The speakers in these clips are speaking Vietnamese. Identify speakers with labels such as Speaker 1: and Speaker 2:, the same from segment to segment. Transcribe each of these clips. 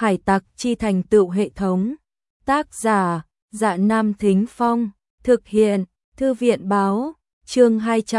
Speaker 1: Hải tặc chi thành tựu hệ thống. Tác giả: Dạ Nam Thính Phong. Thực hiện: Thư viện báo. Chương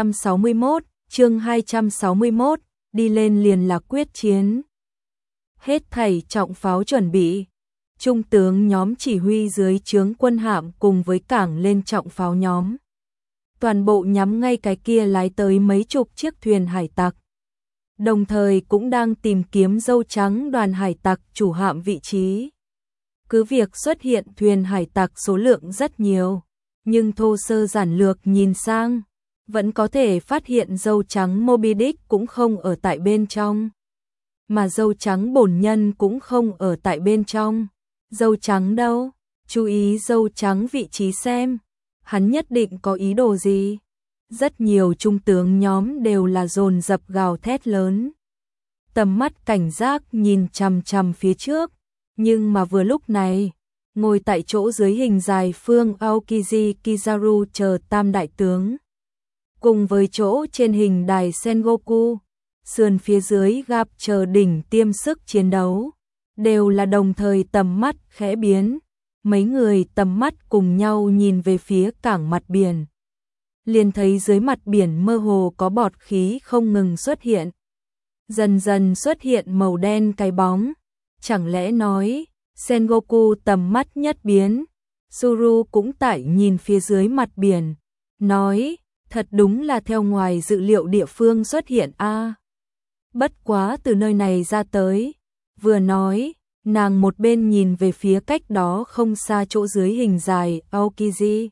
Speaker 1: 261, đi lên liền là quyết chiến. Hết thảy trọng pháo chuẩn bị. Trung tướng nhóm chỉ huy dưới trướng quân hạm cùng với cảng lên trọng pháo nhóm. Toàn bộ nhắm ngay cái kia lái tới mấy chục chiếc thuyền hải tặc. Đồng thời cũng đang tìm kiếm dâu trắng đoàn hải tặc chủ hạm vị trí. Cứ việc xuất hiện thuyền hải tặc số lượng rất nhiều, nhưng thô sơ giản lược nhìn sang, vẫn có thể phát hiện dâu trắng Moby Dick cũng không ở tại bên trong. Mà dâu trắng bổn nhân cũng không ở tại bên trong. Dâu trắng đâu? Chú ý dâu trắng vị trí xem. Hắn nhất định có ý đồ gì? Rất nhiều trung tướng nhóm đều là dồn dập gào thét lớn. Tầm mắt cảnh giác nhìn chằm chằm phía trước. Nhưng mà vừa lúc này, ngồi tại chỗ dưới hình dài phương Aokiji Kizaru chờ tam đại tướng. Cùng với chỗ trên hình đài Sengoku, sườn phía dưới gặp chờ đỉnh tiêm sức chiến đấu. Đều là đồng thời tầm mắt khẽ biến. Mấy người tầm mắt cùng nhau nhìn về phía cảng mặt biển. Liền thấy dưới mặt biển mơ hồ có bọt khí không ngừng xuất hiện. Dần dần xuất hiện màu đen cái bóng. Chẳng lẽ nói, Sengoku tầm mắt nhất biến. Suru cũng tại nhìn phía dưới mặt biển. Nói, thật đúng là theo ngoài dự liệu địa phương xuất hiện a. Bất quá từ nơi này ra tới. Vừa nói, nàng một bên nhìn về phía cách đó không xa chỗ dưới hình dài Aokiji.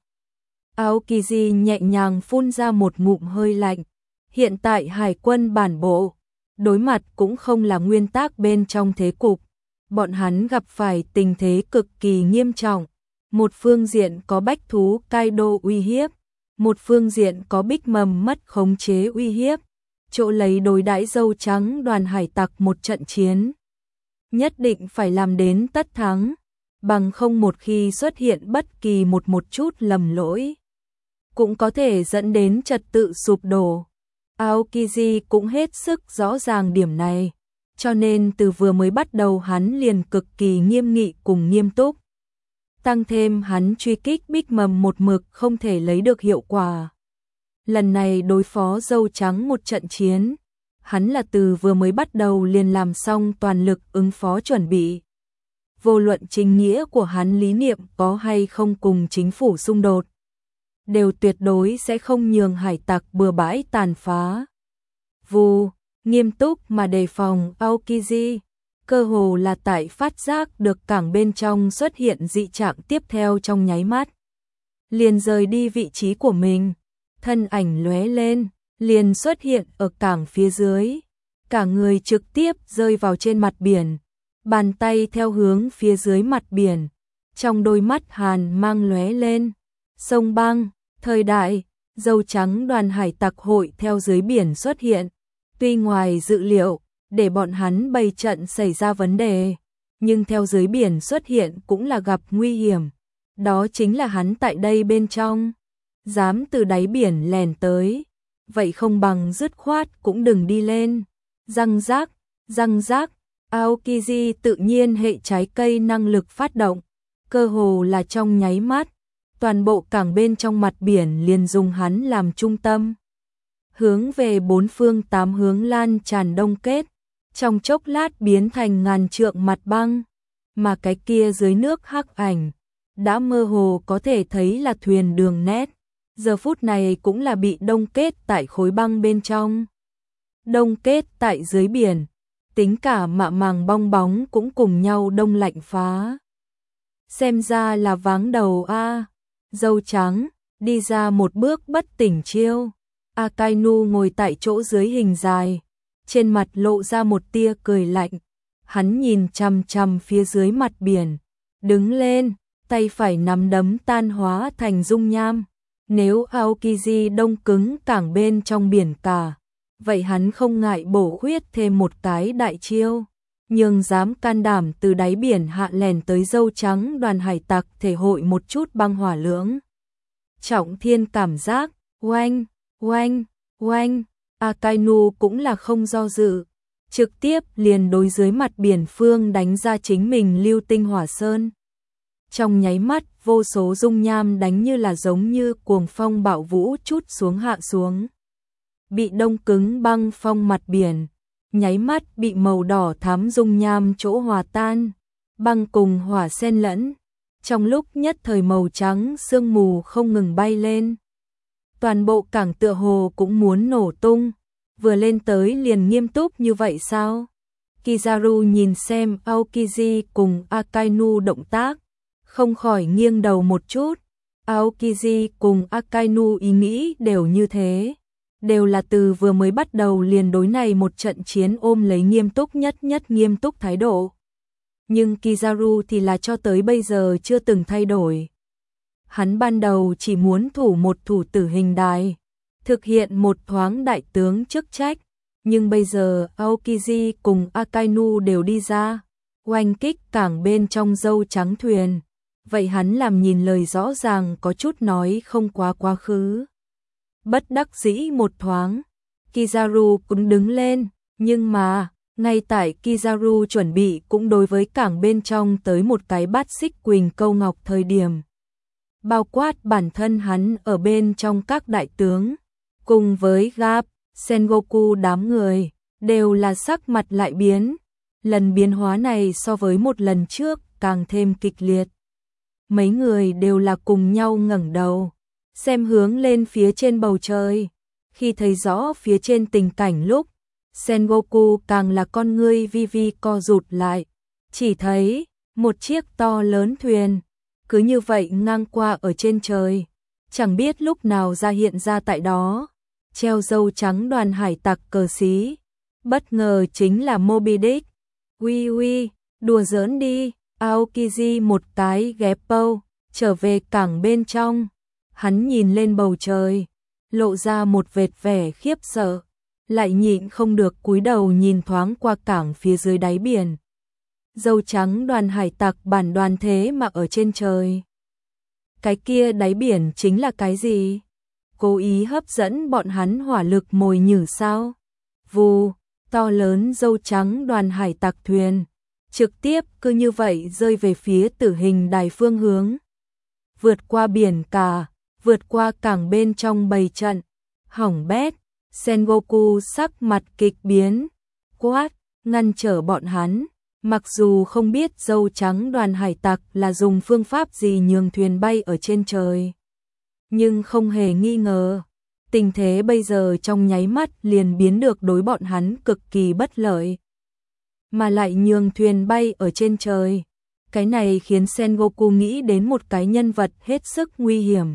Speaker 1: Aokiji nhẹ nhàng phun ra một ngụm hơi lạnh. Hiện tại hải quân bản bộ, đối mặt cũng không là nguyên tắc bên trong thế cục. Bọn hắn gặp phải tình thế cực kỳ nghiêm trọng. Một phương diện có bách thú Kaido uy hiếp, một phương diện có Big Mom mất khống chế uy hiếp. Chỗ lấy đối đãi dâu trắng đoàn hải tặc một trận chiến. Nhất định phải làm đến tất thắng, bằng không một khi xuất hiện bất kỳ một chút lầm lỗi, cũng có thể dẫn đến trật tự sụp đổ. Aokiji cũng hết sức rõ ràng điểm này, cho nên từ vừa mới bắt đầu hắn liền cực kỳ nghiêm nghị cùng nghiêm túc. Tăng thêm hắn truy kích Big Mom một mực không thể lấy được hiệu quả. Lần này đối phó dâu trắng một trận chiến, hắn là từ vừa mới bắt đầu liền làm xong toàn lực ứng phó chuẩn bị. Vô luận chính nghĩa của hắn lý niệm có hay không cùng chính phủ xung đột, đều tuyệt đối sẽ không nhường hải tặc bừa bãi tàn phá. Vù, nghiêm túc mà đề phòng Aokiji, cơ hồ là tại phát giác được cảng bên trong xuất hiện dị trạng tiếp theo trong nháy mắt. Liền rời đi vị trí của mình, thân ảnh lóe lên, liền xuất hiện ở cảng phía dưới. Cả người trực tiếp rơi vào trên mặt biển, bàn tay theo hướng phía dưới mặt biển. Trong đôi mắt hàn mang lóe lên. Sông băng, thời đại, dâu trắng đoàn hải tặc hội theo dưới biển xuất hiện. Tuy ngoài dự liệu, để bọn hắn bày trận xảy ra vấn đề, nhưng theo dưới biển xuất hiện cũng là gặp nguy hiểm. Đó chính là hắn tại đây bên trong. Dám từ đáy biển lèn tới, vậy không bằng dứt khoát cũng đừng đi lên. Răng rác, Aokiji tự nhiên hệ trái cây năng lực phát động, cơ hồ là trong nháy mắt, toàn bộ cảng bên trong mặt biển liền dùng hắn làm trung tâm. Hướng về bốn phương tám hướng lan tràn đông kết, trong chốc lát biến thành ngàn trượng mặt băng, mà cái kia dưới nước hắc ảnh, đã mơ hồ có thể thấy là thuyền đường nét. Giờ phút này cũng là bị đông kết tại khối băng bên trong. Đông kết tại dưới biển, tính cả mạ màng bong bóng cũng cùng nhau đông lạnh phá. Xem ra là váng đầu a. Dâu trắng, đi ra một bước bất tỉnh chiêu. Akainu ngồi tại chỗ dưới hình dài, trên mặt lộ ra một tia cười lạnh. Hắn nhìn chằm chằm phía dưới mặt biển, đứng lên, tay phải nắm đấm tan hóa thành dung nham. Nếu Aokiji đông cứng cảng bên trong biển cả, vậy hắn không ngại bổ khuyết thêm một cái đại chiêu. Nhưng dám can đảm từ đáy biển hạ lèn tới dâu trắng đoàn hải tặc thể hội một chút băng hỏa lưỡng. Trọng thiên cảm giác, oanh, Akainu cũng là không do dự. trực tiếp liền đối dưới mặt biển phương đánh ra chính mình lưu tinh hỏa sơn. Trong nháy mắt, vô số dung nham đánh như là giống như cuồng phong bạo vũ trút xuống hạ xuống. Bị đông cứng băng phong mặt biển, nháy mắt bị màu đỏ thắm dung nham chỗ hòa tan, băng cùng hỏa xen lẫn. Trong lúc nhất thời màu trắng sương mù không ngừng bay lên. Toàn bộ cảng tựa hồ cũng muốn nổ tung, vừa lên tới liền nghiêm túc như vậy sao? Kizaru nhìn xem Aokiji cùng Akainu động tác, không khỏi nghiêng đầu một chút. Aokiji cùng Akainu ý nghĩ đều như thế, đều là từ vừa mới bắt đầu liền đối này một trận chiến ôm lấy nghiêm túc nhất nghiêm túc thái độ. Nhưng Kizaru thì là cho tới bây giờ chưa từng thay đổi. Hắn ban đầu chỉ muốn thủ một thủ tử hình đài, thực hiện một thoáng đại tướng chức trách, nhưng bây giờ Aokiji cùng Akainu đều đi ra, oanh kích cảng bên trong dâu trắng thuyền. Vậy hắn làm nhìn lời rõ ràng có chút nói không quá khứ. Bất đắc dĩ một thoáng, Kizaru cũng đứng lên, nhưng mà, ngay tại Kizaru chuẩn bị cũng đối với cảng bên trong tới một cái bát xích quỳnh câu ngọc thời điểm. Bao quát bản thân hắn ở bên trong các đại tướng, cùng với Garp, Sengoku đám người, đều là sắc mặt lại biến. Lần biến hóa này so với một lần trước càng thêm kịch liệt. Mấy người đều là cùng nhau ngẩng đầu, xem hướng lên phía trên bầu trời. Khi thấy rõ phía trên tình cảnh lúc, Sengoku càng là con ngươi vi co rụt lại, chỉ thấy một chiếc to lớn thuyền, cứ như vậy ngang qua ở trên trời, chẳng biết lúc nào ra hiện ra tại đó, treo dâu trắng đoàn hải tặc cờ xí, bất ngờ chính là Moby Dick. Uy, đùa giỡn đi, Aokiji một cái ghép bâu, trở về cảng bên trong, hắn nhìn lên bầu trời, lộ ra một vệt vẻ khiếp sợ, lại nhịn không được cúi đầu nhìn thoáng qua cảng phía dưới đáy biển. Dâu trắng đoàn hải tặc bản đoàn thế mà ở trên trời. Cái kia đáy biển chính là cái gì? Cố ý hấp dẫn bọn hắn hỏa lực mồi nhử sao? Vù, to lớn dâu trắng đoàn hải tặc thuyền, trực tiếp cứ như vậy rơi về phía tử hình đài phương hướng. Vượt qua biển cả, vượt qua cảng bên trong bầy trận, hỏng bét. Sengoku sắc mặt kịch biến, quát, ngăn trở bọn hắn. Mặc dù không biết dâu trắng đoàn hải tặc là dùng phương pháp gì nhường thuyền bay ở trên trời, nhưng không hề nghi ngờ, tình thế bây giờ trong nháy mắt liền biến được đối bọn hắn cực kỳ bất lợi. Mà lại nhường thuyền bay ở trên trời, cái này khiến Sengoku nghĩ đến một cái nhân vật hết sức nguy hiểm.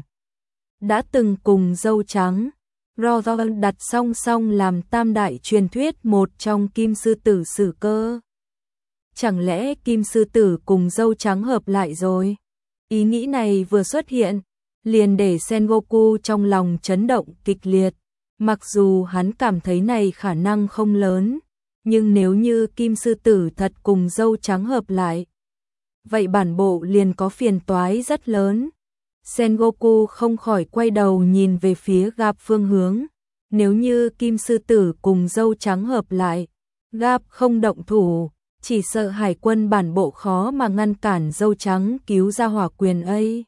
Speaker 1: Đã từng cùng dâu trắng Rodan đặt song song làm tam đại truyền thuyết một trong Kim Sư Tử Sử Cơ. Chẳng lẽ Kim Sư Tử cùng dâu trắng hợp lại rồi? Ý nghĩ này vừa xuất hiện, liền để Sengoku trong lòng chấn động kịch liệt. Mặc dù hắn cảm thấy này khả năng không lớn, nhưng nếu như Kim Sư Tử thật cùng dâu trắng hợp lại, vậy bản bộ liền có phiền toái rất lớn. Sengoku không khỏi quay đầu nhìn về phía Garp phương hướng. Nếu như Kim Sư Tử cùng dâu trắng hợp lại, Garp không động thủ, chỉ sợ hải quân bản bộ khó mà ngăn cản dâu trắng cứu ra hỏa quyền ấy.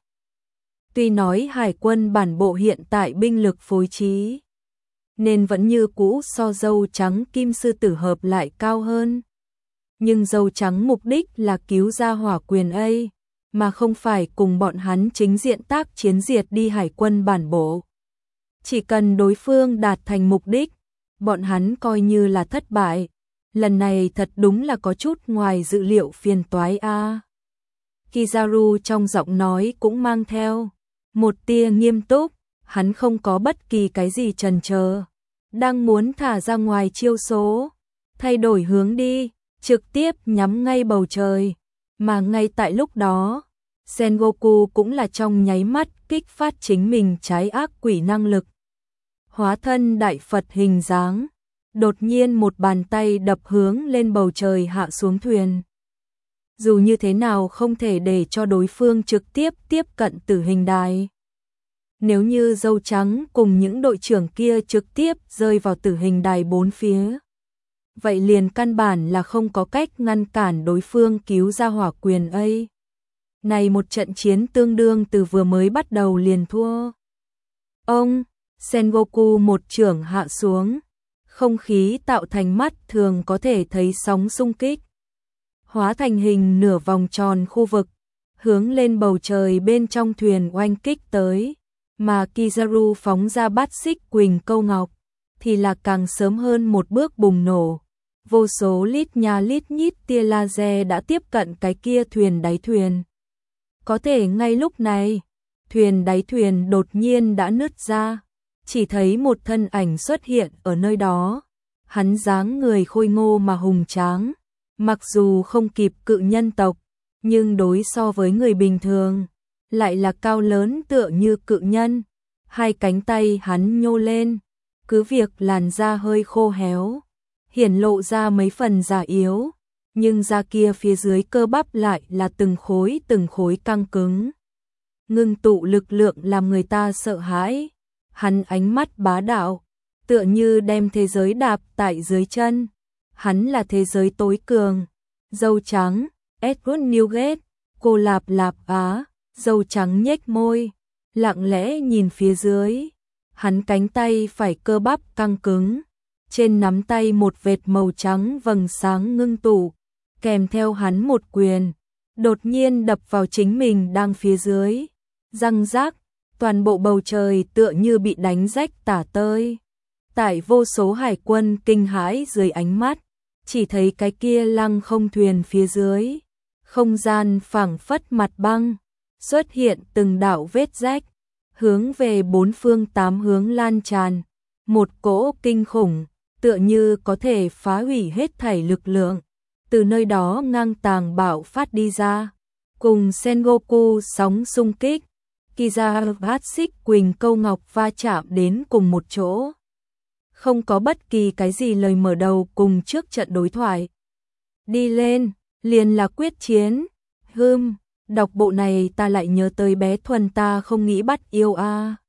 Speaker 1: Tuy nói hải quân bản bộ hiện tại binh lực phối trí, nên vẫn như cũ so dâu trắng Kim Sư Tử hợp lại cao hơn. Nhưng dâu trắng mục đích là cứu ra hỏa quyền ấy, mà không phải cùng bọn hắn chính diện tác chiến diệt đi hải quân bản bộ. Chỉ cần đối phương đạt thành mục đích, bọn hắn coi như là thất bại. Lần này thật đúng là có chút ngoài dự liệu phiền toái a. Kizaru trong giọng nói cũng mang theo một tia nghiêm túc, hắn không có bất kỳ cái gì chần chờ, đang muốn thả ra ngoài chiêu số, thay đổi hướng đi, trực tiếp nhắm ngay bầu trời. Mà ngay tại lúc đó, Sengoku cũng là trong nháy mắt kích phát chính mình trái ác quỷ năng lực. Hóa thân đại Phật hình dáng, đột nhiên một bàn tay đập hướng lên bầu trời hạ xuống thuyền. Dù như thế nào không thể để cho đối phương trực tiếp tiếp cận tử hình đài. Nếu như dâu trắng cùng những đội trưởng kia trực tiếp rơi vào tử hình đài bốn phía, vậy liền căn bản là không có cách ngăn cản đối phương cứu ra hỏa quyền ấy. Này một trận chiến tương đương từ vừa mới bắt đầu liền thua. Ông, Sengoku một chưởng hạ xuống, không khí tạo thành mắt thường có thể thấy sóng xung kích. Hóa thành hình nửa vòng tròn khu vực, hướng lên bầu trời bên trong thuyền oanh kích tới, mà Kizaru phóng ra bát xích quỳnh câu ngọc, thì là càng sớm hơn một bước bùng nổ. Vô số lít nha lít nhít tia laser đã tiếp cận cái kia thuyền đáy thuyền. Có thể ngay lúc này, thuyền đáy thuyền đột nhiên đã nứt ra, chỉ thấy một thân ảnh xuất hiện ở nơi đó. Hắn dáng người khôi ngô mà hùng tráng, mặc dù không kịp cự nhân tộc, nhưng đối so với người bình thường, lại là cao lớn tựa như cự nhân. Hai cánh tay hắn nhô lên, cứ việc làn da hơi khô héo, hiển lộ ra mấy phần già yếu, nhưng da kia phía dưới cơ bắp lại là từng khối căng cứng. Ngưng tụ lực lượng làm người ta sợ hãi. Hắn ánh mắt bá đạo, tựa như đem thế giới đạp tại dưới chân. Hắn là thế giới tối cường. Dâu trắng, Edward Newgate, cô lạp lạp á, dâu trắng nhếch môi, lặng lẽ nhìn phía dưới. Hắn cánh tay phải cơ bắp căng cứng, trên nắm tay một vệt màu trắng vầng sáng ngưng tụ, kèm theo hắn một quyền, đột nhiên đập vào chính mình đang phía dưới. Răng rác, toàn bộ bầu trời tựa như bị đánh rách tả tơi. Tại vô số hải quân kinh hãi dưới ánh mắt, chỉ thấy cái kia lăng không thuyền phía dưới, không gian phảng phất mặt băng, xuất hiện từng đạo vết rách, hướng về bốn phương tám hướng lan tràn, một cỗ kinh khủng, tựa như có thể phá hủy hết thảy lực lượng, từ nơi đó ngang tàng bạo phát đi ra, cùng Sengoku sóng xung kích, Kizaru bát xích quỳnh câu ngọc va chạm đến cùng một chỗ. Không có bất kỳ cái gì lời mở đầu cùng trước trận đối thoại. Đi lên, liền là quyết chiến. Đọc bộ này ta lại nhớ tới bé Thuần ta không nghĩ bắt yêu a.